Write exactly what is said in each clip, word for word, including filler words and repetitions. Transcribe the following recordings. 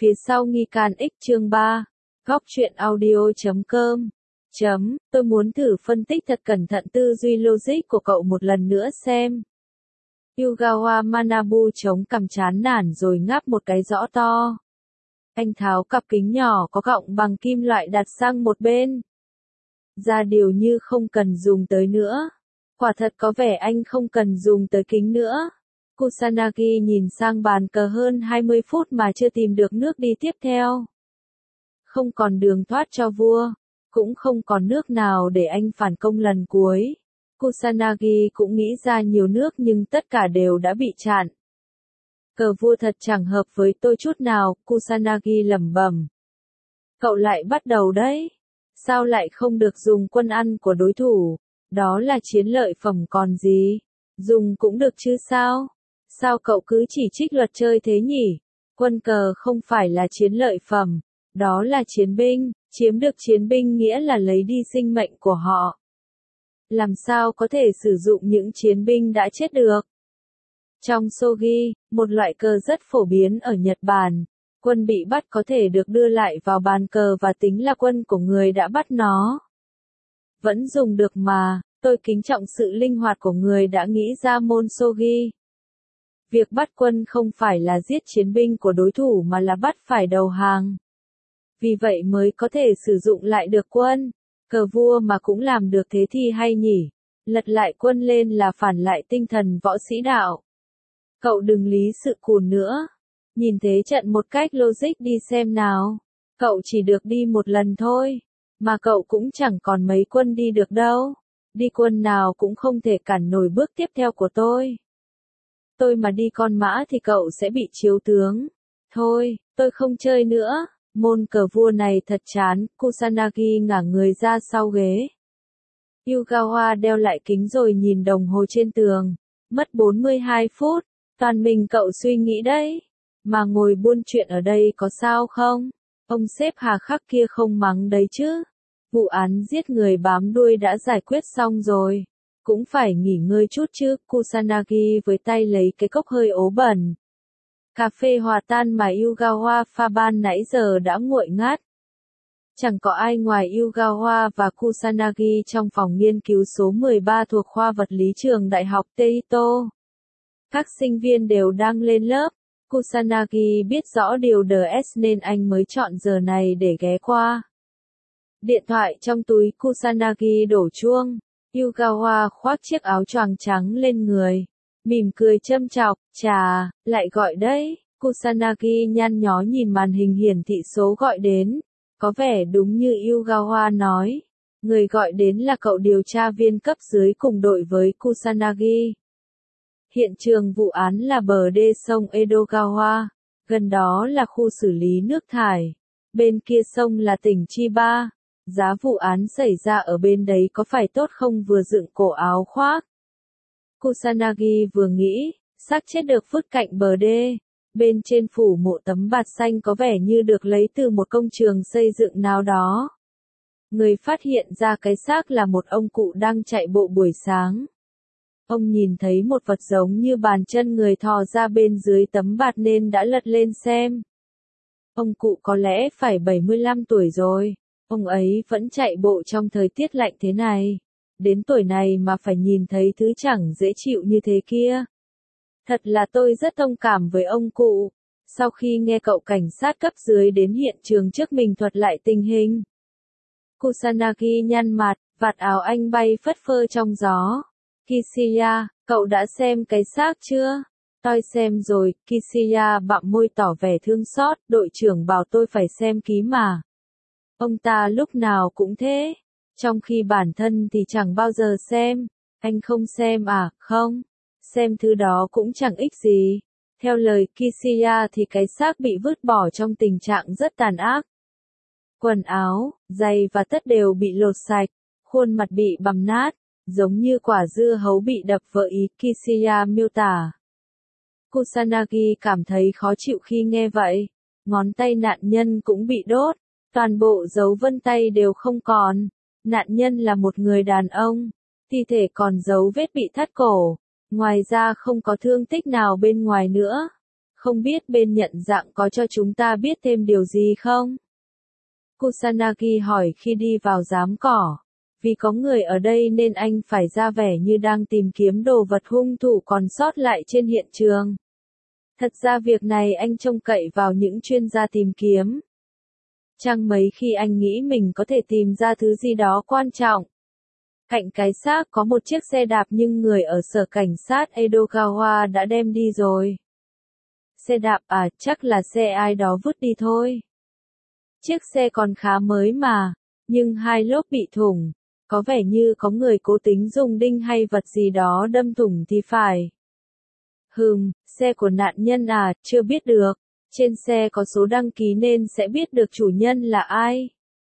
Phía sau nghi can X chương ba. Góc truyện audio chấm com. Chấm, tôi muốn thử phân tích thật cẩn thận tư duy logic của cậu một lần nữa xem. Yugawa Manabu chống cằm chán nản rồi ngáp một cái rõ to. Anh tháo cặp kính nhỏ có gọng bằng kim loại đặt sang một bên. Ra điều như không cần dùng tới nữa. Quả thật có vẻ anh không cần dùng tới kính nữa. Kusanagi nhìn sang bàn cờ hơn hai mươi phút mà chưa tìm được nước đi tiếp theo. Không còn đường thoát cho vua, cũng không còn nước nào để anh phản công lần cuối. Kusanagi cũng nghĩ ra nhiều nước nhưng tất cả đều đã bị chặn. Cờ vua thật chẳng hợp với tôi chút nào, Kusanagi lẩm bẩm. Cậu lại bắt đầu đấy. Sao lại không được dùng quân ăn của đối thủ? Đó là chiến lợi phẩm còn gì? Dùng cũng được chứ sao? Sao cậu cứ chỉ trích luật chơi thế nhỉ? Quân cờ không phải là chiến lợi phẩm, đó là chiến binh, chiếm được chiến binh nghĩa là lấy đi sinh mệnh của họ. Làm sao có thể sử dụng những chiến binh đã chết được? Trong shogi, một loại cờ rất phổ biến ở Nhật Bản, quân bị bắt có thể được đưa lại vào bàn cờ và tính là quân của người đã bắt nó. Vẫn dùng được mà, tôi kính trọng sự linh hoạt của người đã nghĩ ra môn shogi. Việc bắt quân không phải là giết chiến binh của đối thủ mà là bắt phải đầu hàng. Vì vậy mới có thể sử dụng lại được quân. Cờ vua mà cũng làm được thế thì hay nhỉ. Lật lại quân lên là phản lại tinh thần võ sĩ đạo. Cậu đừng lý sự cùn nữa. Nhìn thế trận một cách logic đi xem nào. Cậu chỉ được đi một lần thôi. Mà cậu cũng chẳng còn mấy quân đi được đâu. Đi quân nào cũng không thể cản nổi bước tiếp theo của tôi. Tôi mà đi con mã thì cậu sẽ bị chiếu tướng. Thôi, tôi không chơi nữa. Môn cờ vua này thật chán, Kusanagi ngả người ra sau ghế. Yugawa đeo lại kính rồi nhìn đồng hồ trên tường. Mất bốn mươi hai phút, toàn mình cậu suy nghĩ đấy. Mà ngồi buôn chuyện ở đây có sao không? Ông sếp hà khắc kia không mắng đấy chứ. Vụ án giết người bám đuôi đã giải quyết xong rồi. Cũng phải nghỉ ngơi chút chứ, Kusanagi với tay lấy cái cốc hơi ố bẩn. Cà phê hòa tan mà Yugawa pha ban nãy giờ đã nguội ngắt. Chẳng có ai ngoài Yugawa và Kusanagi trong phòng nghiên cứu số mười ba thuộc khoa vật lý trường Đại học Teito. Các sinh viên đều đang lên lớp. Kusanagi biết rõ điều đê ét nên anh mới chọn giờ này để ghé qua. Điện thoại trong túi Kusanagi đổ chuông. Yugawa khoác chiếc áo choàng trắng lên người. Mỉm cười châm chọc, chà, lại gọi đấy. Kusanagi nhăn nhó nhìn màn hình hiển thị số gọi đến. Có vẻ đúng như Yugawa nói. Người gọi đến là cậu điều tra viên cấp dưới cùng đội với Kusanagi. Hiện trường vụ án là bờ đê sông Edogawa. Gần đó là khu xử lý nước thải. Bên kia sông là tỉnh Chiba. Giá vụ án xảy ra ở bên đấy có phải tốt không vừa dựng cổ áo khoác. Kusanagi vừa nghĩ, xác chết được vứt cạnh bờ đê. Bên trên phủ mộ tấm bạt xanh có vẻ như được lấy từ một công trường xây dựng nào đó. Người phát hiện ra cái xác là một ông cụ đang chạy bộ buổi sáng. Ông nhìn thấy một vật giống như bàn chân người thò ra bên dưới tấm bạt nên đã lật lên xem. Ông cụ có lẽ phải bảy mươi lăm tuổi rồi. Ông ấy vẫn chạy bộ trong thời tiết lạnh thế này. Đến tuổi này mà phải nhìn thấy thứ chẳng dễ chịu như thế kia. Thật là tôi rất thông cảm với ông cụ. Sau khi nghe cậu cảnh sát cấp dưới đến hiện trường trước mình thuật lại tình hình. Kusanagi nhăn mặt, vạt áo anh bay phất phơ trong gió. Kishiya, cậu đã xem cái xác chưa? Tôi xem rồi, Kishiya bặm môi tỏ vẻ thương xót, đội trưởng bảo tôi phải xem kỹ mà. Ông ta lúc nào cũng thế. Trong khi bản thân thì chẳng bao giờ xem. Anh không xem à, không? Xem thứ đó cũng chẳng ích gì. Theo lời Kishiya thì cái xác bị vứt bỏ trong tình trạng rất tàn ác. Quần áo, giày và tất đều bị lột sạch. Khuôn mặt bị bằm nát. Giống như quả dưa hấu bị đập vỡ ý, Kishiya miêu tả. Kusanagi cảm thấy khó chịu khi nghe vậy. Ngón tay nạn nhân cũng bị đốt. Toàn bộ dấu vân tay đều không còn. Nạn nhân là một người đàn ông. Thi thể còn dấu vết bị thắt cổ. Ngoài ra không có thương tích nào bên ngoài nữa. Không biết bên nhận dạng có cho chúng ta biết thêm điều gì không? Kusanagi hỏi khi đi vào giám cỏ. Vì có người ở đây nên anh phải ra vẻ như đang tìm kiếm đồ vật hung thủ còn sót lại trên hiện trường. Thật ra việc này anh trông cậy vào những chuyên gia tìm kiếm. Chẳng mấy khi anh nghĩ mình có thể tìm ra thứ gì đó quan trọng. Cạnh cái xác có một chiếc xe đạp nhưng người ở sở cảnh sát Edogawa đã đem đi rồi. Xe đạp à, chắc là xe ai đó vứt đi thôi. Chiếc xe còn khá mới mà, nhưng hai lốp bị thủng. Có vẻ như có người cố tính dùng đinh hay vật gì đó đâm thủng thì phải. Hừm, xe của nạn nhân à, chưa biết được. Trên xe có số đăng ký nên sẽ biết được chủ nhân là ai.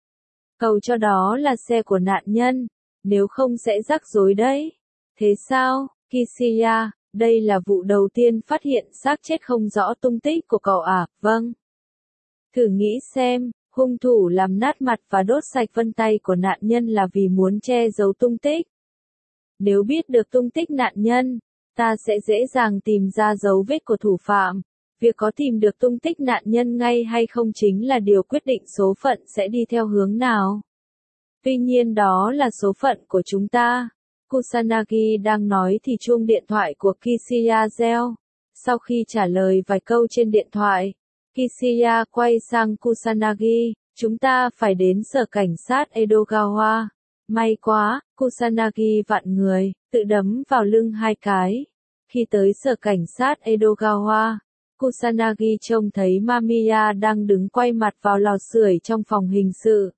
Cầu cho đó là xe của nạn nhân, nếu không sẽ rắc rối đấy. Thế sao, Kishiya, đây là vụ đầu tiên phát hiện xác chết không rõ tung tích của cậu à? Vâng. Thử nghĩ xem, hung thủ làm nát mặt và đốt sạch vân tay của nạn nhân là vì muốn che giấu tung tích. Nếu biết được tung tích nạn nhân, ta sẽ dễ dàng tìm ra dấu vết của thủ phạm. Việc có tìm được tung tích nạn nhân ngay hay không chính là điều quyết định số phận sẽ đi theo hướng nào. Tuy nhiên đó là số phận của chúng ta. Kusanagi đang nói thì chuông điện thoại của Kishiya reo. Sau khi trả lời vài câu trên điện thoại, Kishiya quay sang Kusanagi, chúng ta phải đến sở cảnh sát Edogawa. May quá, Kusanagi vặn người, tự đấm vào lưng hai cái. Khi tới sở cảnh sát Edogawa, Kusanagi trông thấy Mamiya đang đứng quay mặt vào lò sưởi trong phòng hình sự.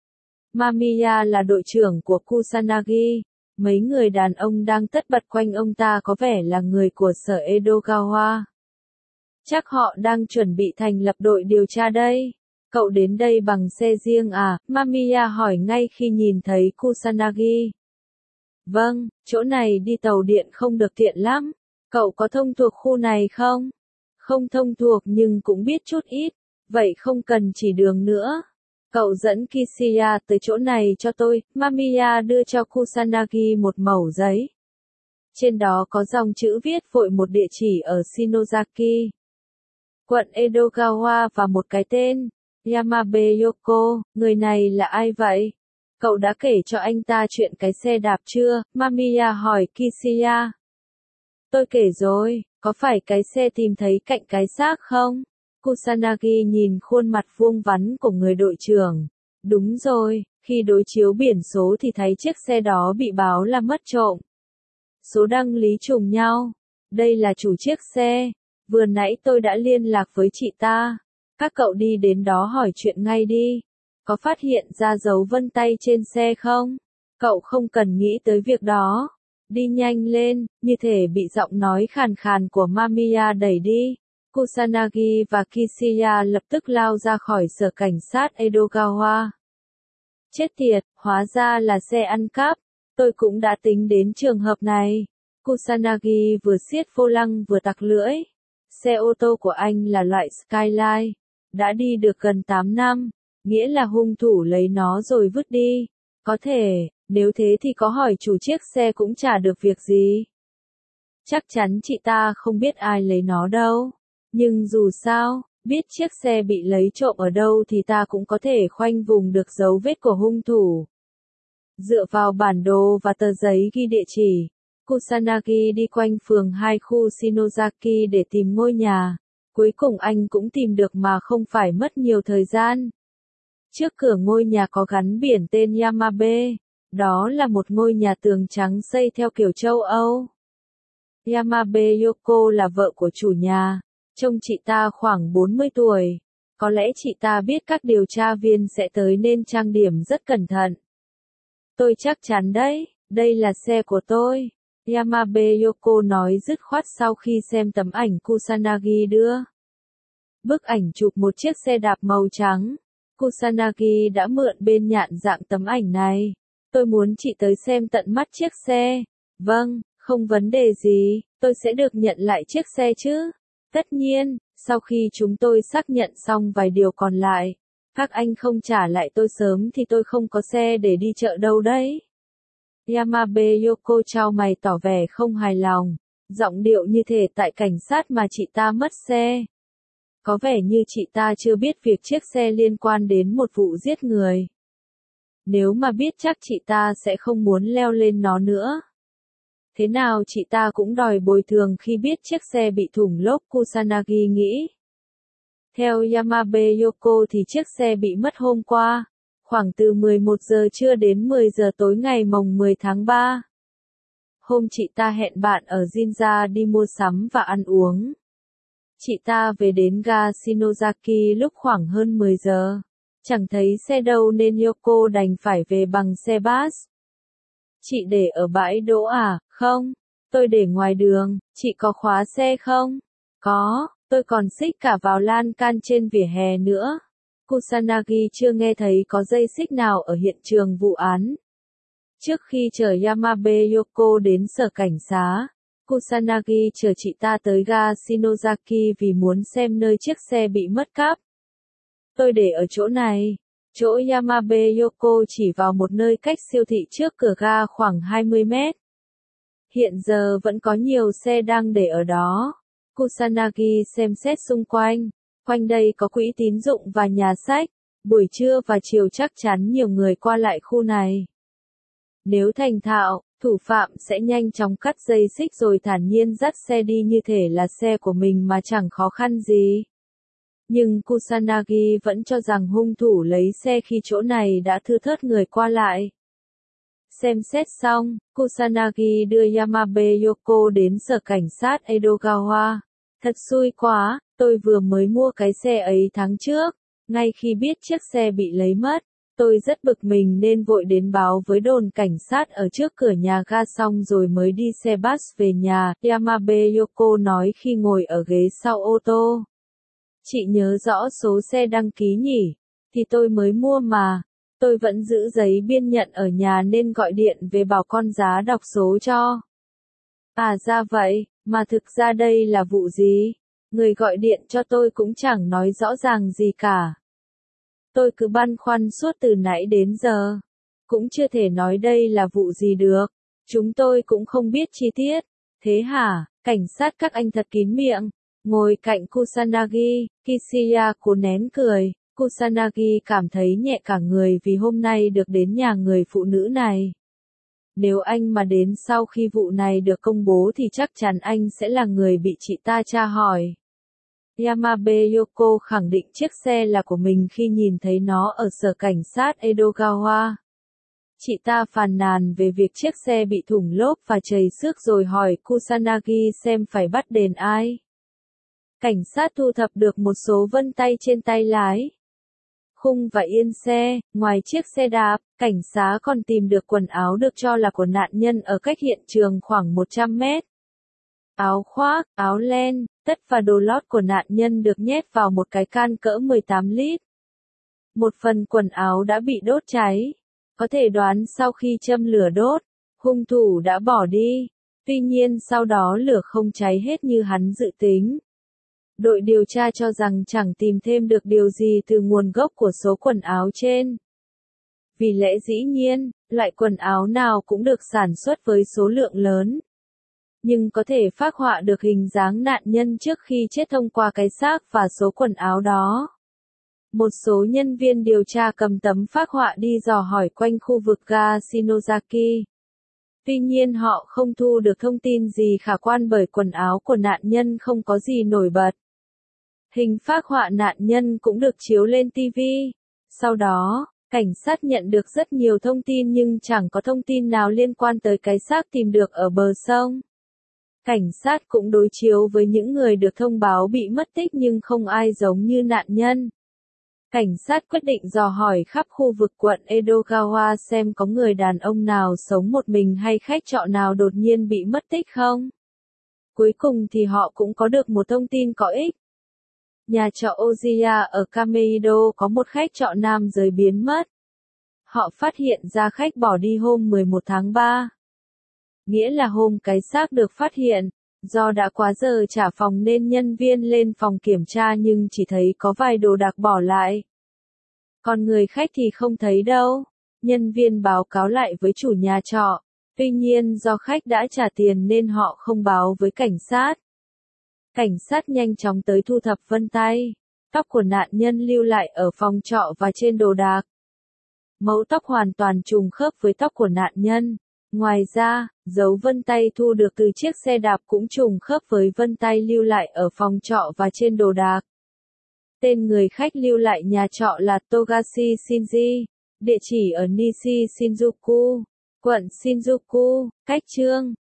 Mamiya là đội trưởng của Kusanagi. Mấy người đàn ông đang tất bật quanh ông ta có vẻ là người của sở Edogawa. Chắc họ đang chuẩn bị thành lập đội điều tra đây. Cậu đến đây bằng xe riêng à? Mamiya hỏi ngay khi nhìn thấy Kusanagi. Vâng, chỗ này đi tàu điện không được tiện lắm. Cậu có thông thuộc khu này không? Không thông thuộc nhưng cũng biết chút ít. Vậy không cần chỉ đường nữa. Cậu dẫn Kishiya tới chỗ này cho tôi. Mamiya đưa cho Kusanagi một mẩu giấy. Trên đó có dòng chữ viết vội một địa chỉ ở Shinozaki, quận Edogawa và một cái tên, Yamabe Yoko. Người này là ai vậy? Cậu đã kể cho anh ta chuyện cái xe đạp chưa? Mamiya hỏi Kishiya. Tôi kể rồi, có phải cái xe tìm thấy cạnh cái xác không? Kusanagi nhìn khuôn mặt vuông vắn của người đội trưởng. Đúng rồi, khi đối chiếu biển số thì thấy chiếc xe đó bị báo là mất trộm. Số đăng lý trùng nhau. Đây là chủ chiếc xe. Vừa nãy tôi đã liên lạc với chị ta. Các cậu đi đến đó hỏi chuyện ngay đi. Có phát hiện ra dấu vân tay trên xe không? Cậu không cần nghĩ tới việc đó. Đi nhanh lên, như thể bị giọng nói khàn khàn của Mamiya đẩy đi. Kusanagi và Kishiya lập tức lao ra khỏi sở cảnh sát Edogawa. Chết tiệt, hóa ra là xe ăn cắp. Tôi cũng đã tính đến trường hợp này. Kusanagi vừa siết vô lăng vừa tặc lưỡi. Xe ô tô của anh là loại Skyline. Đã đi được gần tám năm. Nghĩa là hung thủ lấy nó rồi vứt đi. Có thể, nếu thế thì có hỏi chủ chiếc xe cũng chả được việc gì. Chắc chắn chị ta không biết ai lấy nó đâu. Nhưng dù sao, biết chiếc xe bị lấy trộm ở đâu thì ta cũng có thể khoanh vùng được dấu vết của hung thủ. Dựa vào bản đồ và tờ giấy ghi địa chỉ, Kusanagi đi quanh phường hai khu Shinozaki để tìm ngôi nhà. Cuối cùng anh cũng tìm được mà không phải mất nhiều thời gian. Trước cửa ngôi nhà có gắn biển tên Yamabe. Đó là một ngôi nhà tường trắng xây theo kiểu châu Âu. Yamabe Yoko là vợ của chủ nhà. Trông chị ta khoảng bốn mươi tuổi. Có lẽ chị ta biết các điều tra viên sẽ tới nên trang điểm rất cẩn thận. Tôi chắc chắn đấy, đây là xe của tôi. Yamabe Yoko nói dứt khoát sau khi xem tấm ảnh Kusanagi đưa. Bức ảnh chụp một chiếc xe đạp màu trắng. Kusanagi đã mượn bên nhạn dạng tấm ảnh này. Tôi muốn chị tới xem tận mắt chiếc xe. Vâng, không vấn đề gì, tôi sẽ được nhận lại chiếc xe chứ. Tất nhiên, sau khi chúng tôi xác nhận xong vài điều còn lại, các anh không trả lại tôi sớm thì tôi không có xe để đi chợ đâu đấy. Yamabe Yoko chau mày tỏ vẻ không hài lòng. Giọng điệu như thể tại cảnh sát mà chị ta mất xe. Có vẻ như chị ta chưa biết việc chiếc xe liên quan đến một vụ giết người. Nếu mà biết chắc chị ta sẽ không muốn leo lên nó nữa. Thế nào chị ta cũng đòi bồi thường khi biết chiếc xe bị thủng lốp, Kusanagi nghĩ. Theo Yamabe Yoko thì chiếc xe bị mất hôm qua, khoảng từ mười một giờ trưa đến mười giờ tối ngày mồng mười tháng ba. Hôm chị ta hẹn bạn ở Ginza đi mua sắm và ăn uống. Chị ta về đến ga Shinozaki lúc khoảng hơn mười giờ. Chẳng thấy xe đâu nên Yoko đành phải về bằng xe bus. Chị để ở bãi đỗ à? Không, tôi để ngoài đường. Chị có khóa xe không? Có, tôi còn xích cả vào lan can trên vỉa hè nữa. Kusanagi chưa nghe thấy có dây xích nào ở hiện trường vụ án. Trước khi chở Yamabe Yoko đến sở cảnh sát, Kusanagi chở chị ta tới ga Shinozaki vì muốn xem nơi chiếc xe bị mất cắp. Tôi để ở chỗ này. Chỗ Yamabe Yoko chỉ vào một nơi cách siêu thị trước cửa ga khoảng hai mươi mét. Hiện giờ vẫn có nhiều xe đang để ở đó. Kusanagi xem xét xung quanh. Quanh đây có quỹ tín dụng và nhà sách. Buổi trưa và chiều chắc chắn nhiều người qua lại khu này. Nếu thành thạo, thủ phạm sẽ nhanh chóng cắt dây xích rồi thản nhiên dắt xe đi như thể là xe của mình mà chẳng khó khăn gì. Nhưng Kusanagi vẫn cho rằng hung thủ lấy xe khi chỗ này đã thưa thớt người qua lại. Xem xét xong, Kusanagi đưa Yamabe Yoko đến sở cảnh sát Edogawa. Thật xui quá, tôi vừa mới mua cái xe ấy tháng trước. Ngay khi biết chiếc xe bị lấy mất, tôi rất bực mình nên vội đến báo với đồn cảnh sát ở trước cửa nhà ga xong rồi mới đi xe bus về nhà, Yamabe Yoko nói khi ngồi ở ghế sau ô tô. Chị nhớ rõ số xe đăng ký nhỉ? Thì tôi mới mua mà. Tôi vẫn giữ giấy biên nhận ở nhà nên gọi điện về bảo con giá đọc số cho. À ra vậy, mà thực ra đây là vụ gì? Người gọi điện cho tôi cũng chẳng nói rõ ràng gì cả. Tôi cứ băn khoăn suốt từ nãy đến giờ. Cũng chưa thể nói đây là vụ gì được. Chúng tôi cũng không biết chi tiết. Thế hả? Cảnh sát các anh thật kín miệng. Ngồi cạnh Kusanagi, Kishiya cố nén cười. Kusanagi cảm thấy nhẹ cả người vì hôm nay được đến nhà người phụ nữ này. Nếu anh mà đến sau khi vụ này được công bố thì chắc chắn anh sẽ là người bị chị ta tra hỏi. Yamabe Yoko khẳng định chiếc xe là của mình khi nhìn thấy nó ở sở cảnh sát Edogawa. Chị ta phàn nàn về việc chiếc xe bị thủng lốp và trầy xước rồi hỏi Kusanagi xem phải bắt đền ai. Cảnh sát thu thập được một số vân tay trên tay lái, khung và yên xe. Ngoài chiếc xe đạp, cảnh sát còn tìm được quần áo được cho là của nạn nhân ở cách hiện trường khoảng một trăm mét. Áo khoác, áo len, tất và đồ lót của nạn nhân được nhét vào một cái can cỡ mười tám lít. Một phần quần áo đã bị đốt cháy. Có thể đoán sau khi châm lửa đốt, hung thủ đã bỏ đi. Tuy nhiên sau đó lửa không cháy hết như hắn dự tính. Đội điều tra cho rằng chẳng tìm thêm được điều gì từ nguồn gốc của số quần áo trên. Vì lẽ dĩ nhiên, loại quần áo nào cũng được sản xuất với số lượng lớn. Nhưng có thể phác họa được hình dáng nạn nhân trước khi chết thông qua cái xác và số quần áo đó. Một số nhân viên điều tra cầm tấm phác họa đi dò hỏi quanh khu vực ga Shinozaki. Tuy nhiên họ không thu được thông tin gì khả quan bởi quần áo của nạn nhân không có gì nổi bật. Hình phác họa nạn nhân cũng được chiếu lên ti vi. Sau đó, cảnh sát nhận được rất nhiều thông tin nhưng chẳng có thông tin nào liên quan tới cái xác tìm được ở bờ sông. Cảnh sát cũng đối chiếu với những người được thông báo bị mất tích nhưng không ai giống như nạn nhân. Cảnh sát quyết định dò hỏi khắp khu vực quận Edogawa xem có người đàn ông nào sống một mình hay khách trọ nào đột nhiên bị mất tích không. Cuối cùng thì họ cũng có được một thông tin có ích. Nhà trọ Ojiya ở Kameido có một khách trọ nam giới biến mất. Họ phát hiện ra khách bỏ đi hôm mười một tháng ba. Nghĩa là hôm cái xác được phát hiện, do đã quá giờ trả phòng nên nhân viên lên phòng kiểm tra nhưng chỉ thấy có vài đồ đạc bỏ lại. Còn người khách thì không thấy đâu. Nhân viên báo cáo lại với chủ nhà trọ. Tuy nhiên do khách đã trả tiền nên họ không báo với cảnh sát. Cảnh sát nhanh chóng tới thu thập vân tay, tóc của nạn nhân lưu lại ở phòng trọ và trên đồ đạc. Mẫu tóc hoàn toàn trùng khớp với tóc của nạn nhân. Ngoài ra, dấu vân tay thu được từ chiếc xe đạp cũng trùng khớp với vân tay lưu lại ở phòng trọ và trên đồ đạc. Tên người khách lưu lại nhà trọ là Togashi Shinji, địa chỉ ở Nishi Shinjuku, quận Shinjuku, cách chương